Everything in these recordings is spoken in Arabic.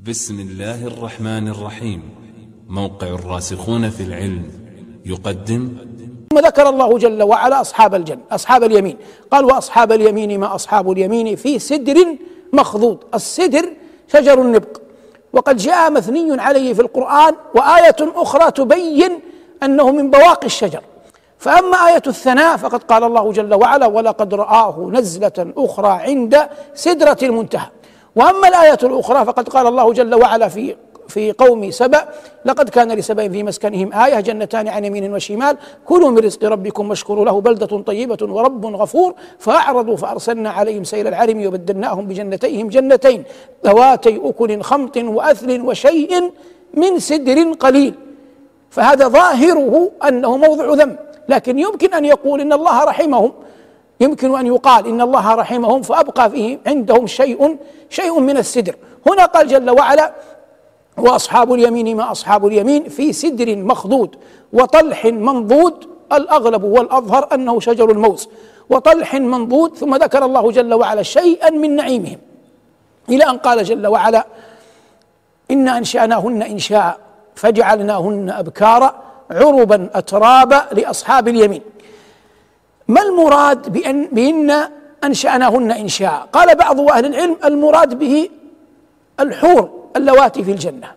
بسم الله الرحمن الرحيم. موقع الراسخون في العلم يقدم. ثم ذكر الله جل وعلا أصحاب الجنة أصحاب اليمين، قال وأصحاب اليمين ما أصحاب اليمين في سدر مخضود. السدر شجر النبق، وقد جاء مثني عليه في القرآن، وآية أخرى تبين أنه من بواقي الشجر. فأما آية الثناء فقد قال الله جل وعلا ولقد رآه نزلة أخرى عند سدرة المنتهى. وأما الآية الأخرى فقد قال الله جل وعلا في قوم سبأ لقد كان لسبأ في مسكنهم آية جنتان عن يمين وشمال كلوا من رزق ربكم واشكروا له بلدة طيبة ورب غفور فأعرضوا فأرسلنا عليهم سيل العرم وبدلناهم بجنتيهم جنتين ذواتي أكل خمط وأثل وشيء من سدر قليل. فهذا ظاهره أنه موضع ذم، لكن يمكن أن يقول إن الله رحمهم، يمكن أن يقال إن الله رحمهم فأبقى فيه عندهم شيء من السدر. هنا قال جل وعلا وأصحاب اليمين ما أصحاب اليمين في سدر مخضود وطلح منضود، الأغلب والأظهر أنه شجر الموز وطلح منضود. ثم ذكر الله جل وعلا شيئا من نعيمهم إلى أن قال جل وعلا إنا أنشأناهن إنشاء فجعلناهن أبكارا عربا أترابا لأصحاب اليمين. ما المراد بأن أنشأناهن إنشاء؟ قال بعض أهل العلم المراد به الحور اللواتي في الجنة،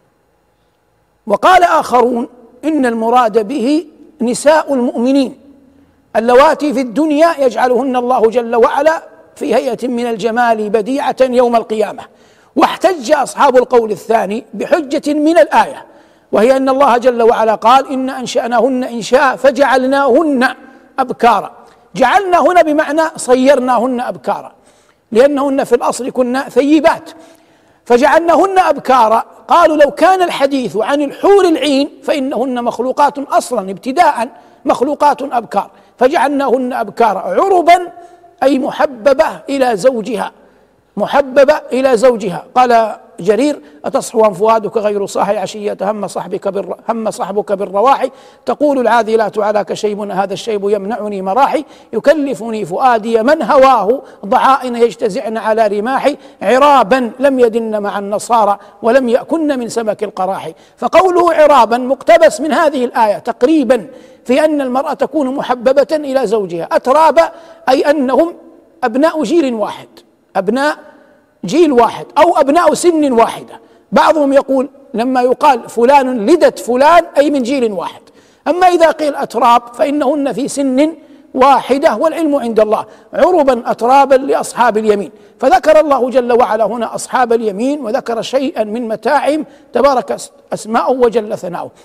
وقال آخرون إن المراد به نساء المؤمنين اللواتي في الدنيا يجعلهن الله جل وعلا في هيئة من الجمال بديعة يوم القيامة. واحتج أصحاب القول الثاني بحجة من الآية، وهي أن الله جل وعلا قال إن أنشأناهن إنشاء فجعلناهن أبكارا. جعلنا هنا بمعنى صيرناهن أبكارا، لأنهن في الأصل كنا ثيبات، فجعلناهن أبكارا. قالوا لو كان الحديث عن الحور العين فإنهن مخلوقات أصلا ابتداء مخلوقات أبكار، فجعلناهن أبكارا عربا أي محببة إلى زوجها، محببة إلى زوجها. قال جرير أتصحو عن فؤادك غير صاحي عشية هم صحبك بالرواحي تقول العاذلات علاك شيب هذا الشيب يمنعني مراحي يكلفني فؤادي من هواه ضعائن يجتزعن على رماحي عرابا لم يدن مع النصارى ولم يأكن من سمك القراحي. فقوله عرابا مقتبس من هذه الآية تقريبا في أن المرأة تكون محببة إلى زوجها. أترابا أي أنهم أبناء جيل واحد، أبناء جيل واحد أو أبناء سن واحدة. بعضهم يقول لما يقال فلان لدت فلان أي من جيل واحد. أما إذا قيل أتراب فإنهن في سن واحدة والعلم عند الله. عربا أترابا لأصحاب اليمين. فذكر الله جل وعلا هنا أصحاب اليمين وذكر شيئا من متاعهم تبارك اسماؤه وجل ثناؤه.